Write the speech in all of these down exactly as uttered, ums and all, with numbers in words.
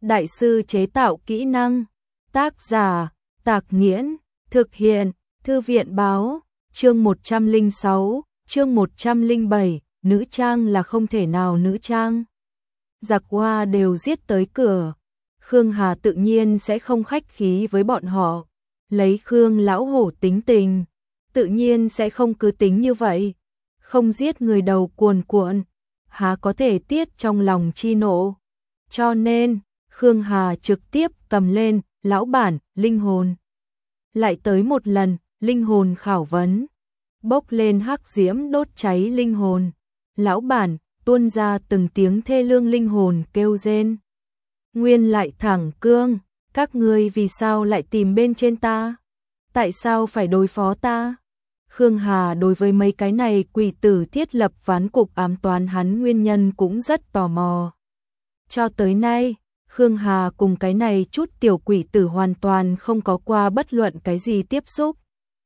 Đại sư chế tạo kỹ năng. Tác giả, Tạc Nghiễn. Thực hiện, Thư viện báo. Chương một trăm lẻ sáu, chương một trăm lẻ bảy, nữ trang là không thể nào nữ trang. Giặc Hoa đều giết tới cửa. Khương Hà tự nhiên sẽ không khách khí với bọn họ. Lấy Khương lão hổ tính tình, tự nhiên sẽ không cứ tính như vậy. Không giết người đầu cuồn cuộn, há có thể tiết trong lòng chi nộ. Cho nên, Khương Hà trực tiếp cầm lên, lão bản, linh hồn. Lại tới một lần, linh hồn khảo vấn. Bốc lên hắc diễm đốt cháy linh hồn. Lão bản, tuôn ra từng tiếng thê lương linh hồn kêu rên. Nguyên lại thẳng cương, các ngươi vì sao lại tìm bên trên ta? Tại sao phải đối phó ta? Khương Hà đối với mấy cái này quỷ tử thiết lập ván cục ám toán hắn nguyên nhân cũng rất tò mò. Cho tới nay, Khương Hà cùng cái này chút tiểu quỷ tử hoàn toàn không có qua bất luận cái gì tiếp xúc.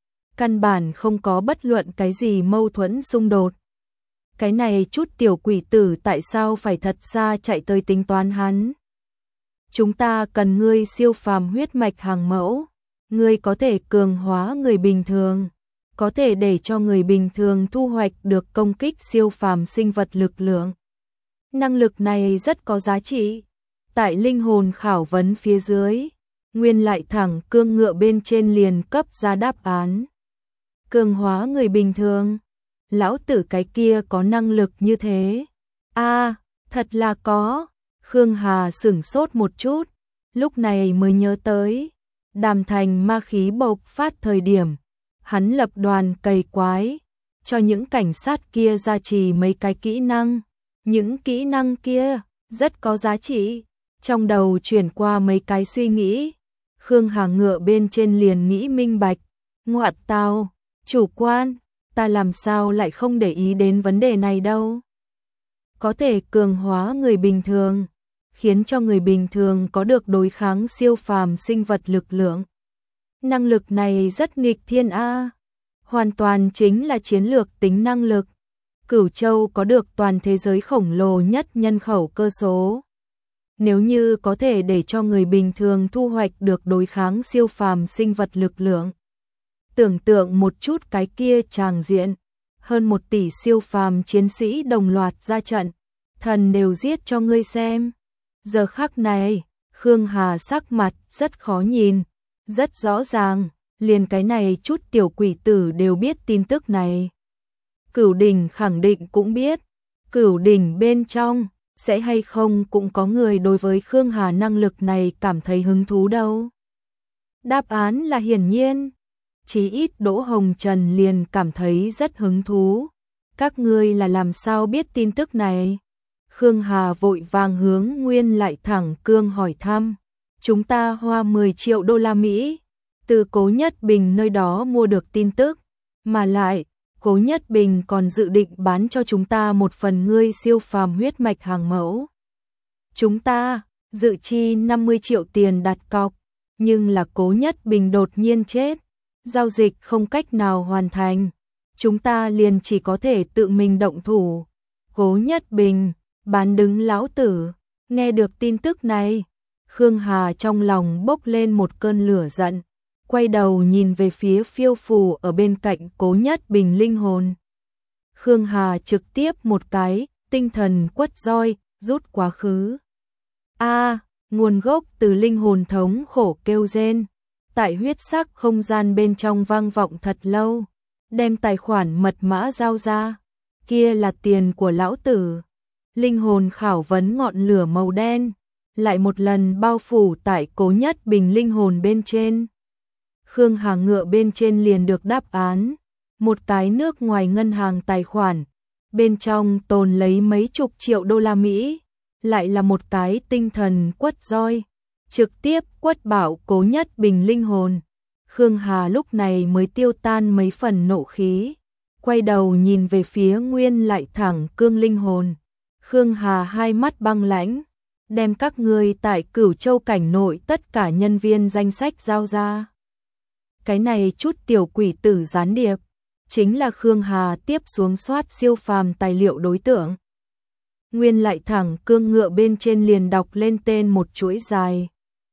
Căn bản không có bất luận cái gì mâu thuẫn xung đột. Cái này chút tiểu quỷ tử tại sao phải thật xa chạy tới tính toán hắn? Chúng ta cần ngươi siêu phàm huyết mạch hàng mẫu. Ngươi có thể cường hóa người bình thường, có thể để cho người bình thường thu hoạch được công kích siêu phàm sinh vật lực lượng. Năng lực này rất có giá trị. Tại linh hồn khảo vấn phía dưới, Nguyên lại thẳng cương ngựa bên trên liền cấp ra đáp án. Cường hóa người bình thường. Lão tử cái kia có năng lực như thế. A, à, thật là có. Khương Hà sửng sốt một chút, lúc này mới nhớ tới. Đàm Thành ma khí bộc phát thời điểm, hắn lập đoàn cày quái, cho những cảnh sát kia gia trì mấy cái kỹ năng. Những kỹ năng kia rất có giá trị. Trong đầu chuyển qua mấy cái suy nghĩ, Khương Hà ngựa bên trên liền nghĩ minh bạch. Ngoại tao, chủ quan, ta làm sao lại không để ý đến vấn đề này đâu. Có thể cường hóa người bình thường, khiến cho người bình thường có được đối kháng siêu phàm sinh vật lực lượng. Năng lực này rất nghịch thiên a, hoàn toàn chính là chiến lược tính năng lực. Cửu Châu có được toàn thế giới khổng lồ nhất nhân khẩu cơ số. Nếu như có thể để cho người bình thường thu hoạch được đối kháng siêu phàm sinh vật lực lượng. Tưởng tượng một chút cái kia tràng diện, hơn một tỷ siêu phàm chiến sĩ đồng loạt ra trận, thần đều giết cho ngươi xem. Giờ khắc này, Khương Hà sắc mặt rất khó nhìn, rất rõ ràng, liền cái này chút tiểu quỷ tử đều biết tin tức này. Cửu Đỉnh khẳng định cũng biết, Cửu Đỉnh bên trong, sẽ hay không cũng có người đối với Khương Hà năng lực này cảm thấy hứng thú đâu. Đáp án là hiển nhiên, chí ít Đỗ Hồng Trần liền cảm thấy rất hứng thú. Các ngươi là làm sao biết tin tức này? Khương Hà vội vàng hướng Nguyên lại thẳng cương hỏi thăm. Chúng ta hoa mười triệu đô la Mỹ, từ Cố Nhất Bình nơi đó mua được tin tức, mà lại, Cố Nhất Bình còn dự định bán cho chúng ta một phần ngươi siêu phàm huyết mạch hàng mẫu. Chúng ta dự chi năm mươi triệu tiền đặt cọc, nhưng là Cố Nhất Bình đột nhiên chết, giao dịch không cách nào hoàn thành, chúng ta liền chỉ có thể tự mình động thủ. Cố Nhất Bình, bán đứng lão tử. Nghe được tin tức này, Khương Hà trong lòng bốc lên một cơn lửa giận, quay đầu nhìn về phía phiêu phù ở bên cạnh Cố Nhất Bình linh hồn. Khương Hà trực tiếp một cái, tinh thần quất roi, rút quá khứ. A, nguồn gốc từ linh hồn thống khổ kêu rên, tại huyết sắc không gian bên trong vang vọng thật lâu, đem tài khoản mật mã giao ra, kia là tiền của lão tử. Linh hồn khảo vấn ngọn lửa màu đen, lại một lần bao phủ tại Cố Nhất Bình linh hồn bên trên. Khương Hà ngựa bên trên liền được đáp án, một cái nước ngoài ngân hàng tài khoản, bên trong tồn lấy mấy chục triệu đô la Mỹ, lại là một cái tinh thần quất roi, trực tiếp quất bảo Cố Nhất Bình linh hồn. Khương Hà lúc này mới tiêu tan mấy phần nộ khí, quay đầu nhìn về phía Nguyên lại thẳng cương linh hồn. Khương Hà hai mắt băng lãnh, đem các ngươi tại Cửu Châu cảnh nội tất cả nhân viên danh sách giao ra. Cái này chút tiểu quỷ tử gián điệp, chính là Khương Hà tiếp xuống soát siêu phàm tài liệu đối tượng. Nguyên lại thẳng cương ngựa bên trên liền đọc lên tên một chuỗi dài.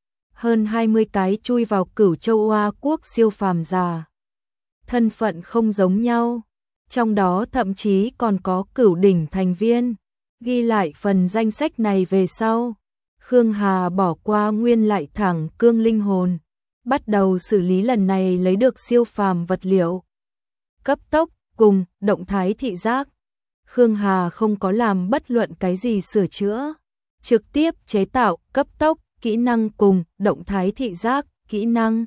Hơn hai mươi cái chui vào Cửu Châu Oa quốc siêu phàm giả. Thân phận không giống nhau, trong đó thậm chí còn có cửu đỉnh thành viên. Ghi lại phần danh sách này về sau, Khương Hà bỏ qua nguyên lại thẳng cương linh hồn, bắt đầu xử lý lần này lấy được siêu phàm vật liệu. Cấp tốc cùng động thái thị giác, Khương Hà không có làm bất luận cái gì sửa chữa, trực tiếp chế tạo cấp tốc kỹ năng cùng động thái thị giác kỹ năng.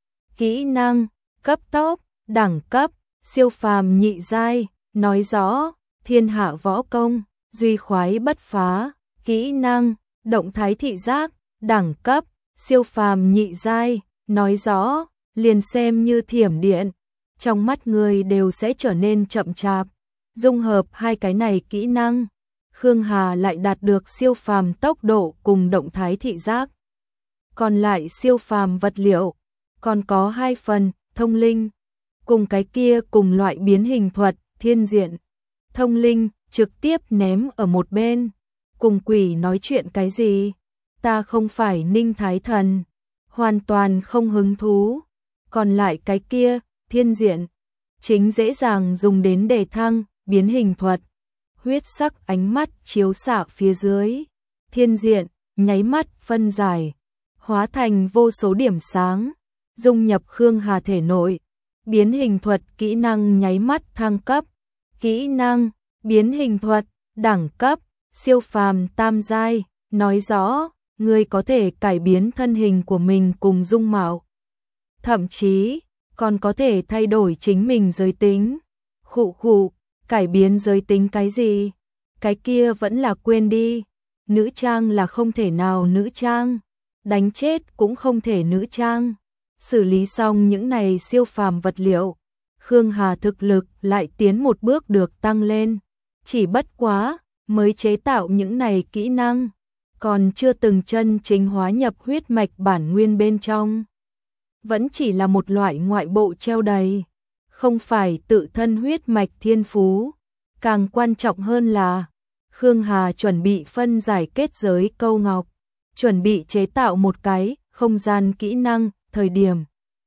Kỹ năng cấp tốc đẳng cấp siêu phàm nhị giai, nói rõ thiên hạ võ công duy khoái bất phá. Kỹ năng động thái thị giác đẳng cấp siêu phàm nhị giai, nói rõ liền xem như thiểm điện, trong mắt người đều sẽ trở nên chậm chạp. Dung hợp hai cái này kỹ năng, Khương Hà lại đạt được siêu phàm tốc độ cùng động thái thị giác. Còn lại siêu phàm vật liệu còn có hai phần, thông linh cùng cái kia cùng loại biến hình thuật, thiên diện. Thông linh trực tiếp ném ở một bên, cùng quỷ nói chuyện cái gì? Ta không phải Ninh Thái Thần, hoàn toàn không hứng thú. Còn lại cái kia, thiên diện, chính dễ dàng dùng đến đề thăng, biến hình thuật. Huyết sắc ánh mắt chiếu xạ phía dưới, thiên diện, nháy mắt phân giải, hóa thành vô số điểm sáng, dung nhập Khương Hà thể nội. Biến hình thuật kỹ năng nháy mắt thăng cấp. Kỹ năng biến hình thuật đẳng cấp siêu phàm tam giai, nói rõ người có thể cải biến thân hình của mình cùng dung mạo, thậm chí còn có thể thay đổi chính mình giới tính. Khụ khụ, cải biến giới tính cái gì? Cái kia vẫn là quên đi. Nữ trang là không thể nào nữ trang, đánh chết cũng không thể nữ trang. Xử lý xong những này siêu phàm vật liệu, Khương Hà thực lực lại tiến một bước được tăng lên. Chỉ bất quá, mới chế tạo những này kỹ năng, còn chưa từng chân chính hóa nhập huyết mạch bản nguyên bên trong. Vẫn chỉ là một loại ngoại bộ treo đầy, không phải tự thân huyết mạch thiên phú. Càng quan trọng hơn là, Khương Hà chuẩn bị phân giải kết giới câu ngọc, chuẩn bị chế tạo một cái không gian kỹ năng. Thời điểm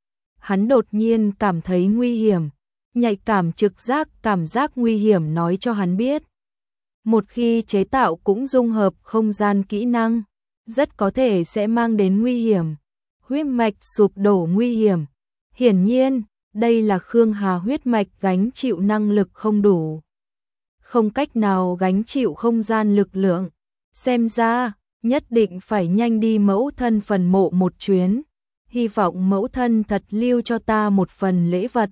hắn đột nhiên cảm thấy nguy hiểm, nhạy cảm trực giác cảm giác nguy hiểm nói cho hắn biết. Một khi chế tạo cũng dung hợp không gian kỹ năng, rất có thể sẽ mang đến nguy hiểm, huyết mạch sụp đổ nguy hiểm. Hiển nhiên, đây là Khương Hà huyết mạch gánh chịu năng lực không đủ, không cách nào gánh chịu không gian lực lượng. Xem ra, nhất định phải nhanh đi mẫu thân phần mộ một chuyến. Hy vọng mẫu thân thật lưu cho ta một phần lễ vật,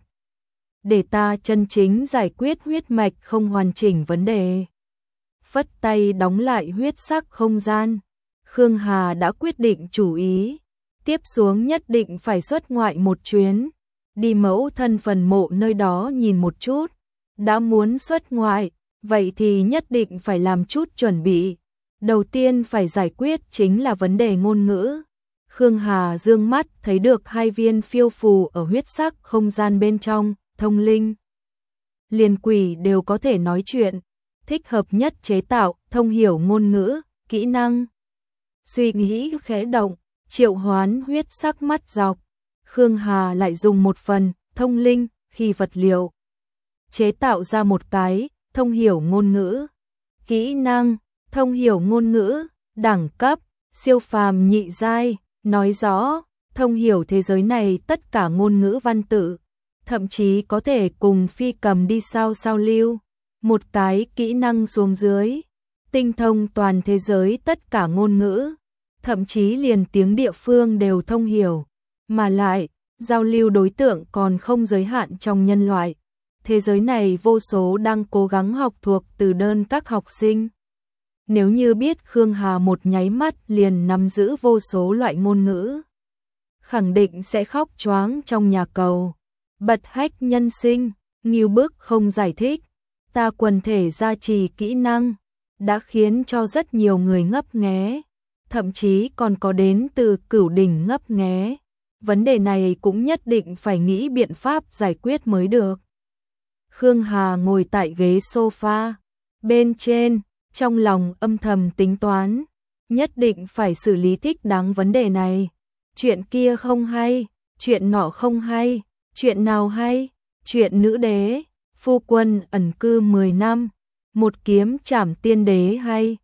để ta chân chính giải quyết huyết mạch không hoàn chỉnh vấn đề. Phất tay đóng lại huyết sắc không gian, Khương Hà đã quyết định chủ ý, tiếp xuống nhất định phải xuất ngoại một chuyến, đi mẫu thân phần mộ nơi đó nhìn một chút. Đã muốn xuất ngoại, vậy thì nhất định phải làm chút chuẩn bị. Đầu tiên phải giải quyết chính là vấn đề ngôn ngữ. Khương Hà dương mắt thấy được hai viên phiêu phù ở huyết sắc không gian bên trong, thông linh. Liền quỷ đều có thể nói chuyện, thích hợp nhất chế tạo, thông hiểu ngôn ngữ, kỹ năng. Suy nghĩ khẽ động, triệu hoán huyết sắc mắt dọc. Khương Hà lại dùng một phần, thông linh, khi vật liệu. Chế tạo ra một cái, thông hiểu ngôn ngữ. Kỹ năng, thông hiểu ngôn ngữ, đẳng cấp, siêu phàm nhị giai. Nói rõ, thông hiểu thế giới này tất cả ngôn ngữ văn tự, thậm chí có thể cùng phi cầm đi sao sao lưu. Một cái kỹ năng xuống dưới, tinh thông toàn thế giới tất cả ngôn ngữ, thậm chí liền tiếng địa phương đều thông hiểu. Mà lại, giao lưu đối tượng còn không giới hạn trong nhân loại. Thế giới này vô số đang cố gắng học thuộc từ đơn các học sinh. Nếu như biết Khương Hà một nháy mắt liền nắm giữ vô số loại ngôn ngữ, khẳng định sẽ khóc choáng trong nhà cầu. Bật hách nhân sinh, nghiêu bức không giải thích. Ta quần thể gia trì kỹ năng, đã khiến cho rất nhiều người ngấp nghé, thậm chí còn có đến từ cửu đỉnh ngấp nghé. Vấn đề này cũng nhất định phải nghĩ biện pháp giải quyết mới được. Khương Hà ngồi tại ghế sofa, bên trên trong lòng âm thầm tính toán, nhất định phải xử lý thích đáng vấn đề này. Chuyện kia không hay, chuyện nọ không hay, chuyện nào hay? Chuyện nữ đế, phu quân ẩn cư mười năm, một kiếm trảm tiên đế hay,